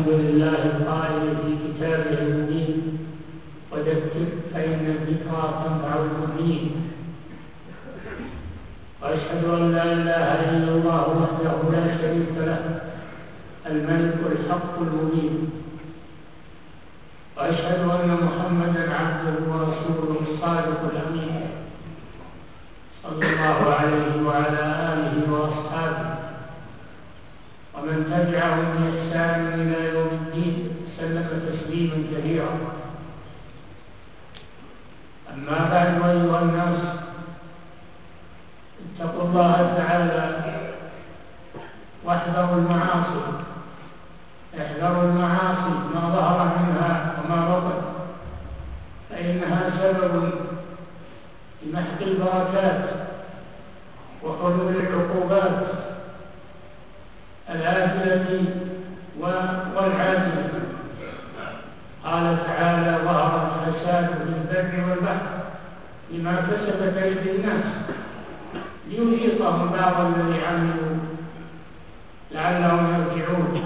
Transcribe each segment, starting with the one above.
لله القائل في كتابه المبين وذكر فإن الذكرى تنفع المؤمنين. وأشهد أن لا إله إلا الله وحده لا شريك له الملك الحق المبين. وأشهد أن محمدا عبده ورسوله الصادق الأمين صلى الله عليه وعلى آله وأصحابه ومن تبعهم بإحسان إلى يوم الدين سلم تسليما كثيرا. أما بعد، أيها الناس، اتقوا الله تعالى واحذروا المعاصي. احذروا المعاصي ما ظهر منها وما بطن، فإنها سبب لمحق البركات وحلول العقوبات الآجلة والعاجلة. قال تعالى: ظهر الفساد في البر والبحر بما كسبت أيدي الناس ليذيقهم بعض الذي عملوا لعلهم يرجعون.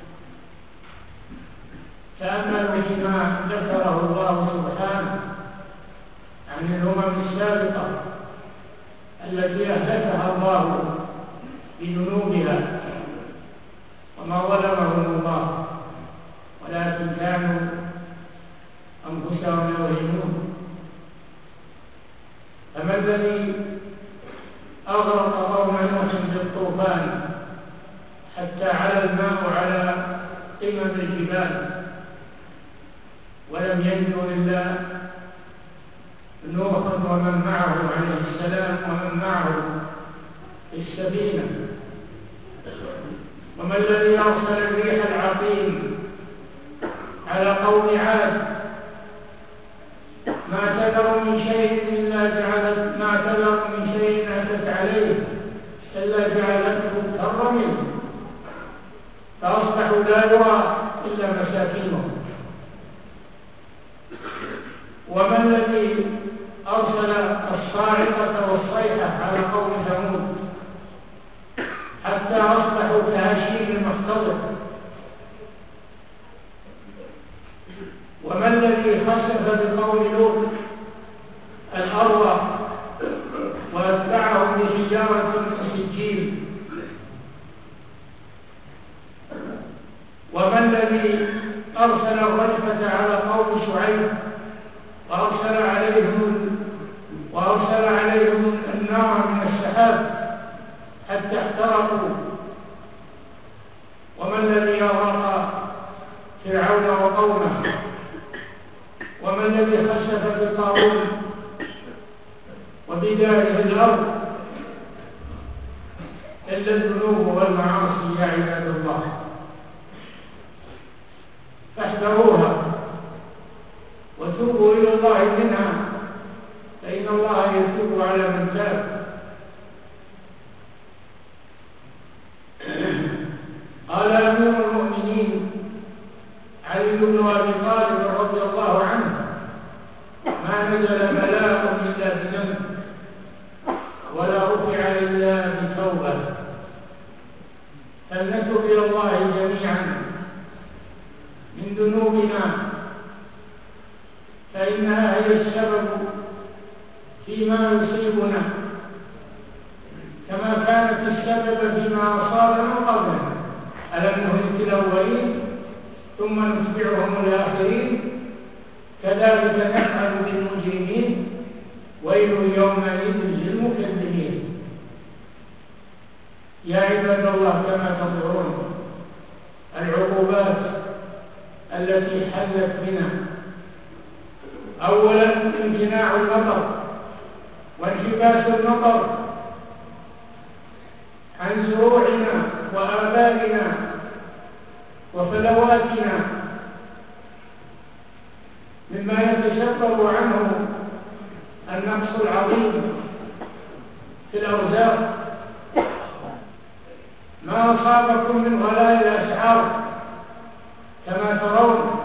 تأملوا فيما ذكره الله سبحانه عن الأمم السابقة التي أهلكها الله بذنوبها وما ظلمهم الله، ولكن كانوا أنفسهم يوهمون. فما الذي أغرق قوم نوح بالطوفان حتى على الماء على قمم الجبال، ولم ينجو إلا نوح ومن معه عليه السلام ومن معه في السفينة؟ وما الذي أرسل الريح العقيم على قوم عاد؟ ما تذر من شيء أتت عليه إلا جعلته كالرمل فأصبحوا لا يرى إلا مساكنهم. وما الذي أرسل الصاعقة والصيحة على قوم ثمود حتى أصبحوا كهشيم المحتضر؟ وما الذي خسف بقوم لوط الأرض وأتبعهم بحجارة من سجيل؟ وما الذي أرسل الرجفة على قوم شعيب وأرسل عليهم النار من السحاب حتى احترقوا؟ وما الذي أغرق فرعون وقومه؟ وما الذي خسف بقارون وبداره الأرض إلا الذنوب والمعاصي يا عباد الله. فاحذروها وتوبوا إلى الله منها، فإن الله يتوب على من تاب. قال أمير المؤمنين علي بن أبي طالب رضي الله عنه: ما نزل بلاء إلا بذنب ولا رفع إلا بتوبة. فلنتب إلى الله جميعا من ذنوبنا، فإنها هي السبب فيما يصيبنا كما كانت السبب فيما أصابنا قبلنا. ألم نهلك الأولين ثم نتبعهم الآخرين كذلك نفعل بالمجرمين ويل يومئذ للمكذبين. يا عباد الله، كما تنظرون العقوبات التي حلت بنا: أولا امتناع المطر وانحباس المطر عن زروعنا وآبائنا وفلواتنا، مما يتسبب عنه النقص العظيم في الأرزاق. ما أصابكم من غلاء الأسعار كما ترون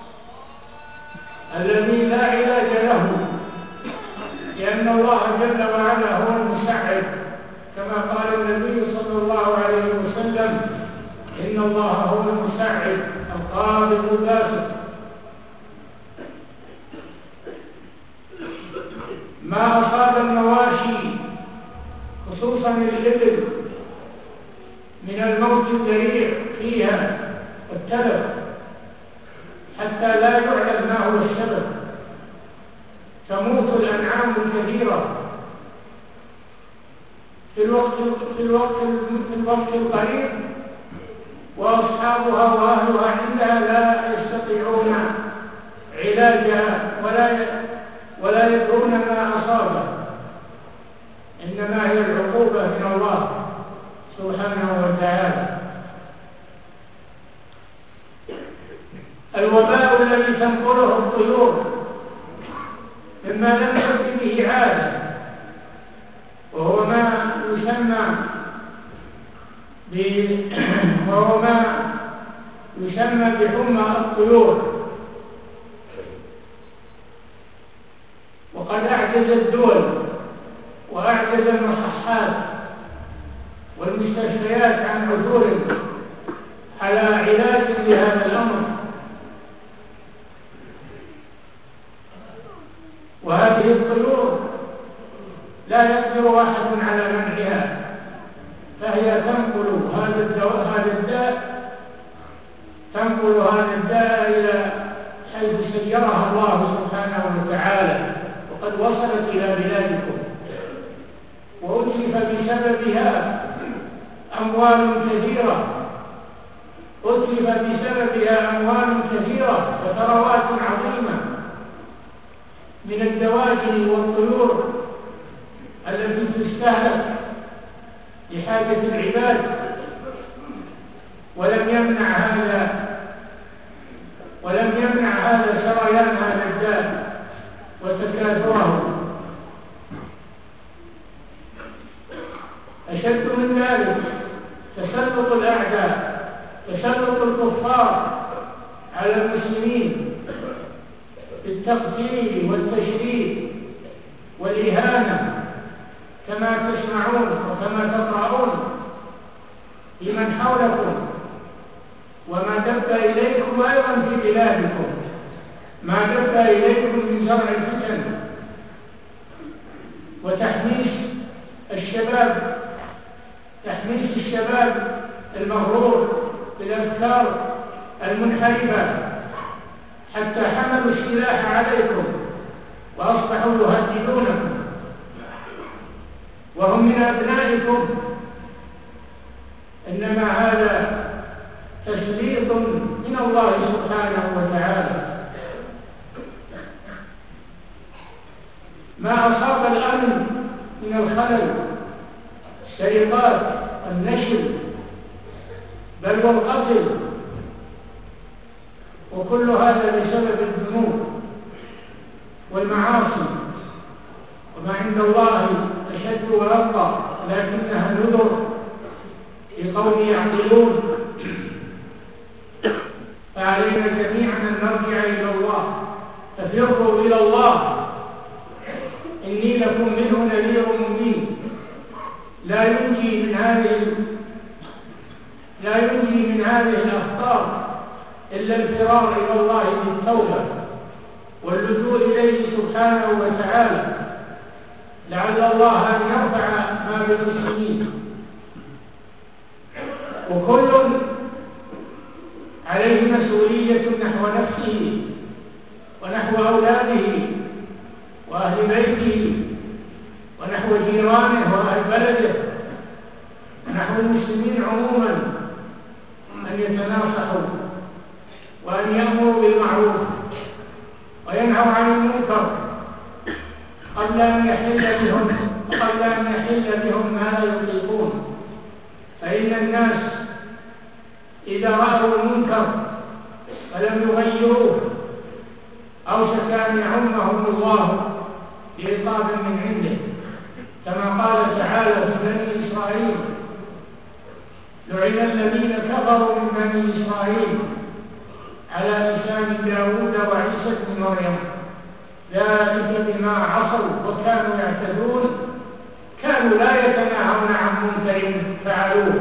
الذي لا علاج له، لأن الله جل وعلا هو المسعد، كما قال النبي صلى الله عليه وسلم: إن الله هو المسعد خصوصا الإبل من الموت الذريع فيها والتلف حتى لا يعلم ما هو السبب، تموت الأنعام الكثيرة في الوقت القريب، وأصحابها وأهلها عندها لا يستطيعون علاجها ولا يدرون ما أصابه، إنما هي العقوبة من الله سبحانه وتعالى. الوباء الذي تنقله الطيور مما لم يكن به عادة، وهو ما يسمى بحمى الطيور، وقد أعجز الدول وأعجز المصحات والمستشفيات عن عثور على علاج لهذا الأمر. وهذه الطيور لا يقدر أحد على منعها، فهي تنقل هذا الداء إلى حيث سيرها الله سبحانه وتعالى، وقد وصلت إلى بلادكم، وأتلف بسببها أموال كثيرة وثروات عظيمة من الدواجن والطيور التي تستهلك لحاجة العباد، ولم يمنع هذا سريان هذا الداء وتكاثره. أشد من ذلك تسلط الأعداء، تسلط الكفار على المسلمين بالتقتيل والتشريد والإهانة، كما تسمعون وكما تقرؤون لمن حولكم، وما دب إليكم أيضا في بلادكم، ما دب إليكم من زرع الفتن وتحميس الشباب المغرور بالأفكار المنحرفة، حتى حملوا السلاح عليكم وأصبحوا يهددونكم وهم من أبنائكم. إنما هذا تسليط من الله سبحانه وتعالى. ما أصاب الأمن من الخلل، السرقات والنشل بل والقتل، وكل هذا بسبب الذنوب والمعاصي، وما عند الله أشد وأبقى، لكنها نذر لقوم يعقلون. فعلينا جميعا أن نرجع إلى الله، ففروا إلى الله، إني لكم منه نذير مبين. لا ينجي من هذه الأخطار إلا الفرار إلى الله بالتوبة واللجوء إليه سبحانه وتعالى، لعل الله أن يرفع ما بالمسلمين. وكل عليه مسؤولية نحو نفسه ونحو أولاده وأهل بيته ونحو جيرانه وأهل بلده ونحو المسلمين عموما، أن يتناصحوا وأن يأمروا بالمعروف وينهوا عن المنكر قبل أن يحل بهم ما لا يطيقون. فإن الناس إذا رأوا المنكر فلم يغيروه أوشك أن يعمهم الله بعقاب من عنده، كما قال تعالى في بني إسرائيل: لعن الذين كفروا من بني إسرائيل على لسان داود وعيسى بن مريم ذلك بما عصوا وكانوا يعتدون كانوا لا يتناهون عن منكر فعلوه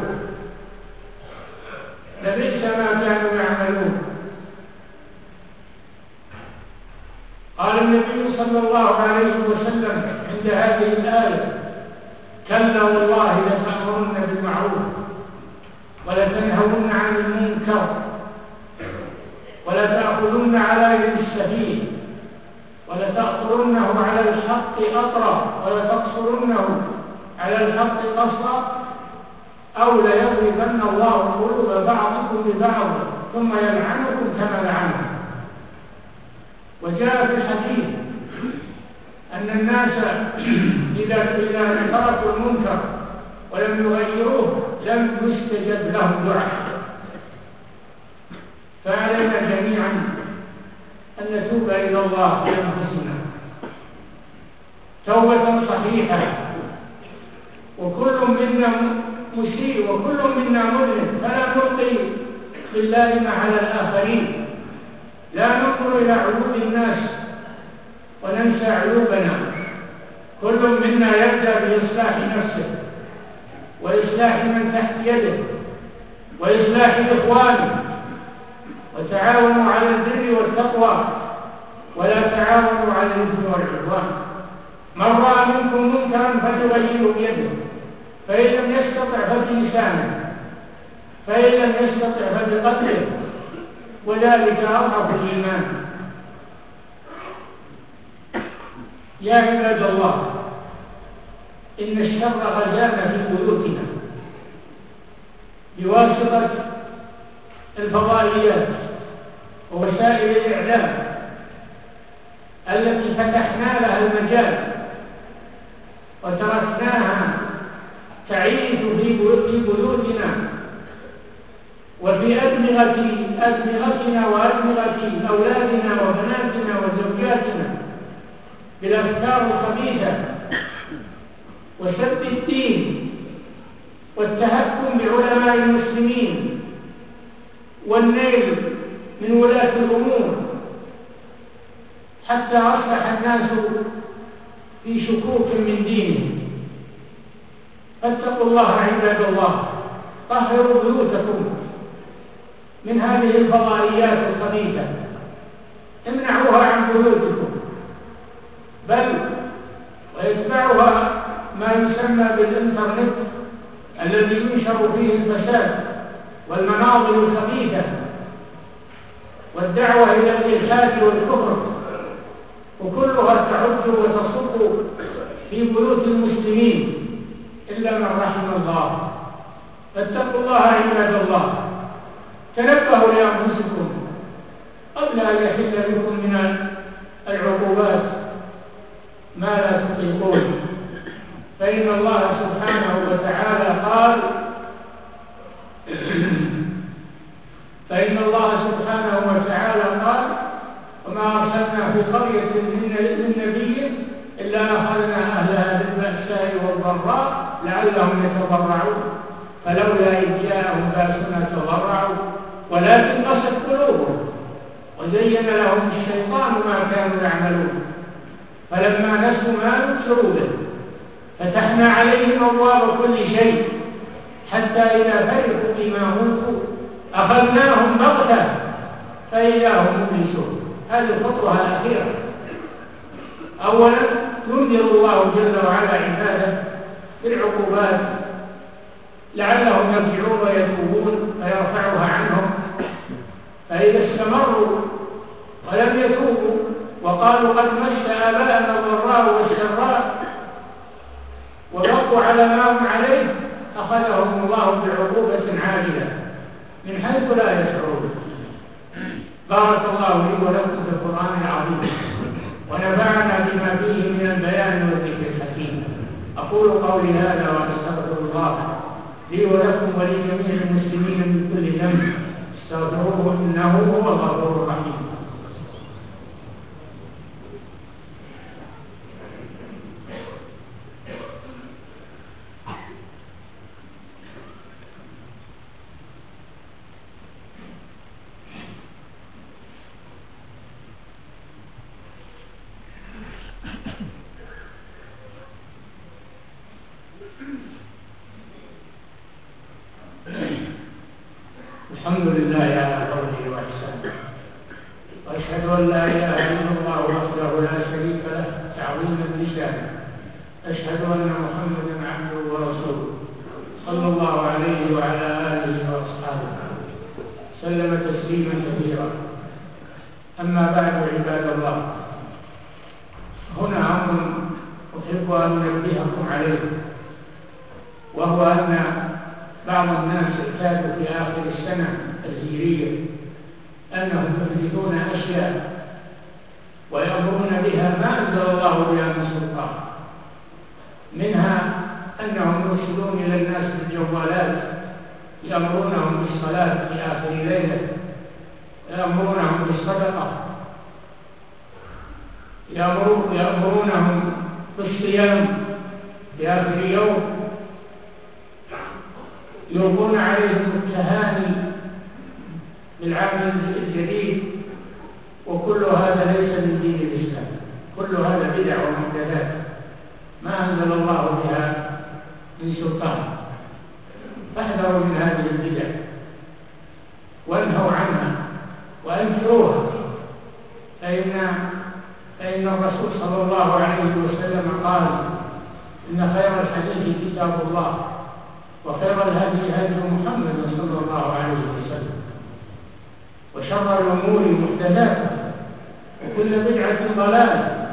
لبئس ما كانوا يعملون. قال النبي صلى الله عليه وسلم عند هذه الآية: كلا والله لتأمرن بالمعروف ولتنهون عن المنكر ولتأخذن على يد السفيه ولتأخذنه على الحق أطرا ولتقصرنه على الحق قصرا أو ليضربن الله قلوب بعضكم ببعض ثم يلعنكم كما لعنكم. وجاء في الحديث أن الناس إذا تركوا المنكر ولم يغيروه لم يستجب لهم دعاء. فعلينا جميعا أن نتوب إلى الله في أنفسنا توبة صحيحة، وكل منا مسيء وكل منا مذنب، فلا نلقي باللائمة على الآخرين، لا ننظر إلى عيوب الناس وننسى عيوبنا. كل منا يبدأ بإصلاح نفسه وإصلاح من تحت يده وإصلاح إخوانه، وتعاونوا على البر والتقوى ولا تعاونوا على الإثم والعدوان. من رأى منكم منكرا فليغيره بيده، فإن لم يستطع فبلسانه، فإن لم يستطع فبقلبه، وذلك أضعف الإيمان. يا عباد الله، إن الشر غزانا في بيوتنا بواسطة الفضائيات ووسائل الإعلام التي فتحنا لها المجال وتركناها تعيش في بيوتنا وفي أدمغتنا وأدمغة أولادنا وبناتنا وزوجاتنا بالأفكار الخبيثة وسب الدين والتهكم بعلماء المسلمين والنيل من ولاة الأمور، حتى أصبح الناس في شكوك من دينهم. فاتقوا الله عباد الله، طهروا بيوتكم من هذه الفضائيات الخبيثة، امنعوها عن بيوتكم، بل ويتبعها ما يسمى بالإنترنت الذي ينشر فيه الفساد والمناظر الخبيثة والدعوة إلى الإلحاد والكفر، وكلها تعج وتصب في بيوت المسلمين إلا من رحم الله. فاتقوا الله عباد الله، تنبهوا لأنفسكم قبل أن يحل بكم من العقوبات ما لا تطيقون. فإن الله سبحانه وتعالى قال وما أرسلنا في قرية من نبي إلا أخذنا أهلها بالبأساء والضراء لعلهم يتضرعون فلولا إذ جاءهم بأسنا تضرعوا ولكن قست قلوبهم وزين لهم الشيطان ما كانوا يعملون فلما نسوا ما ذكروا به فتحنا عليهم أبواب كل شيء حتى إذا فرحوا بما أوتوا أخذناهم بغتة فإذا هم مبلسون. هذه الخطوة الأخيرة. أولا ينذر الله جل وعلا عباده بالعقوبات لعلهم يرجعون ويتوبون فيرفعها عنهم، فإذا استمروا ولم يتوبوا وقالوا قد مس آباءنا الضراء والسراء وبقوا على ما هم عليه أخذهم الله بعقوبة عاجلة من حيث لا يشعرون. بارك الله لي ولكم في القرآن العظيم ونفعنا بما فيه من البيان والذكر الحكيم. أقول قولي هذا وأستغفر الله لي ولكم ولجميع المسلمين من كل ذنب استغفروه إنه هو الغفور الرحيم. الحمد لله على فضله وإحسانه، وأشهد أن لا إله إلا الله وحده لا شريك له تعظيما لشانه، أشهد أن محمدا عبده تسليما كثيرا. أما بعد عباد الله، هنا أمر أحب أن أنبهكم عليه، وهو أن بعض الناس اعتادوا في آخر السنة الهجرية أنهم يحدثون أشياء ويأمرون بها ما أنزل الله بها من سلطان، منها أنهم يرسلون إلى الناس بالجوالات يأمرونهم بالصلاة في آخر ليلة، يأمرونهم بالصدقة، يأمرونهم بالصيام في آخر يوم، يلقون عليهم التهاني بالعام الجديد، وكل هذا ليس من دين الإسلام، كل هذا بدع ومحدثات ما أنزل الله بها من سلطان. فاحذروا من هذه البدع وانهوا عنها وانكروها، فإن الرسول صلى الله عليه وسلم قال: إن خير الحديث كتاب الله، وخير الهدي هدي محمد صلى الله عليه وسلم، وشر الأمور محدثاتها، وكل بدعة ضلالة.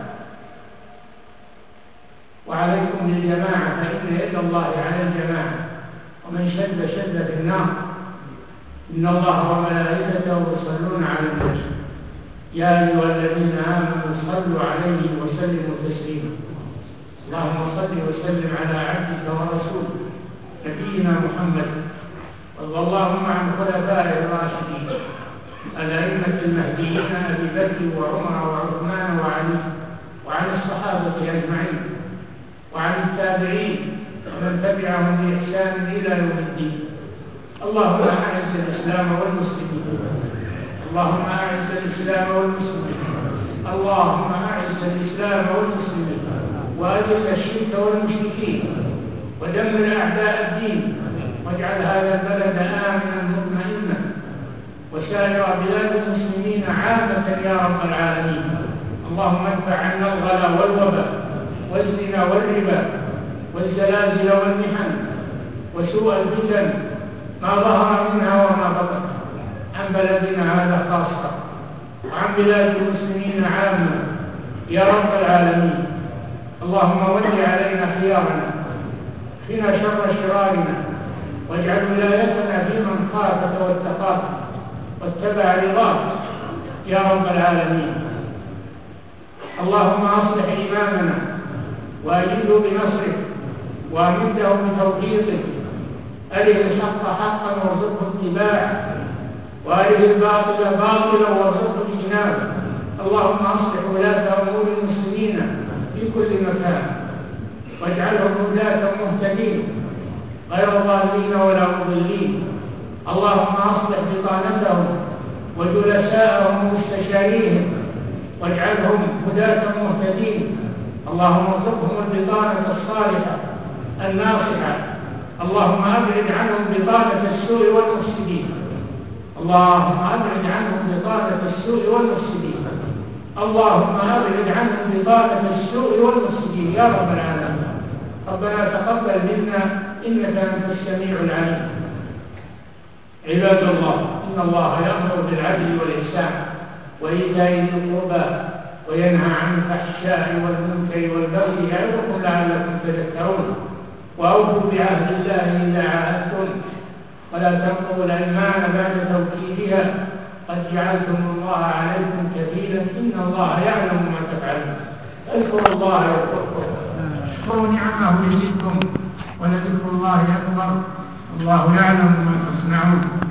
وعليكم بالجماعة، فإن يد الله على الجماعة، ومن شد شد في النار. إن الله وملائكته يصلون على النبي، يا أيها الذين آمنوا صلوا عليه وسلموا تسليما. اللهم صل وسلم على عبدك ورسولك نبينا محمد، وارض اللهم عن خلفائه الراشدين الأئمة المهديين أبي بكر وعمر وعثمان وعلي، وعن الصحابة أجمعين، وعن التابعين ومن تبعهم بإحسان إلى يوم الدين. اللهم أعز الإسلام والمسلمين، اللهم أعز الإسلام والمسلمين، اللهم أعز الإسلام والمسلمين، وأذل الشرك والمشركين، ودمر أعداء الدين، واجعل هذا البلد آمنا مطمئنا، وسائر بلاد المسلمين عامة يا رب العالمين. اللهم ادفع عنا الغلا والوباء والزنا والربا والزلازل والمحن وسوء الفتن ما ظهر منها وما بطن، عن بلدنا هذا خاصة، وعن بلاد المسلمين عامة يا رب العالمين. اللهم ول علينا خيارنا، قنا شر شرارنا، واجعل ولايتنا في من خافك واتقاك واتبع رضاك يا رب العالمين. اللهم أصلح إمامنا وأجده بنصرك وأمده بتوفيقك، أره الحق حقا وارزقه اتباعه، وأره الباطل باطلا وارزقه اجتنابه. اللهم أصلح ولاة أمور المسلمين في كل مكان، واجعلهم ولاة مهتدين غير ضالين ولا مضلين. اللهم أصلح بطانتهم وجلساءهم ومستشاريهم، واجعلهم هداة مهتدين. اللهم ارزقهم البطانة الصالحة الناصحة. اللهم أبعد عنهم بطانة السوء والمفسدين. اللهم أبعد عنهم بطانة السوء والمفسدين. اللهم أبعد عنهم بطانة السوء والمفسدين يا رب العالمين. ربنا تقبل منا إنك أنت السميع العليم. عباد الله، إن الله يأمر بالعدل والإحسان وإيتاء ذي القربى وينهى عن الفحشاء والمنكر والبغي يعظكم لعلكم تذكرون. وأوفوا بعهد الله إذا عاهدتم، ولا تنقضوا الأيمان بعد توكيدها، قد جعلتم الله عليكم كفيلا، إن الله يعلم ما تفعلون. اذكروا الله يذكركم، اشكروا نعمه يزدكم، ولذكر الله أكبر، الله يعلم ما تصنعون.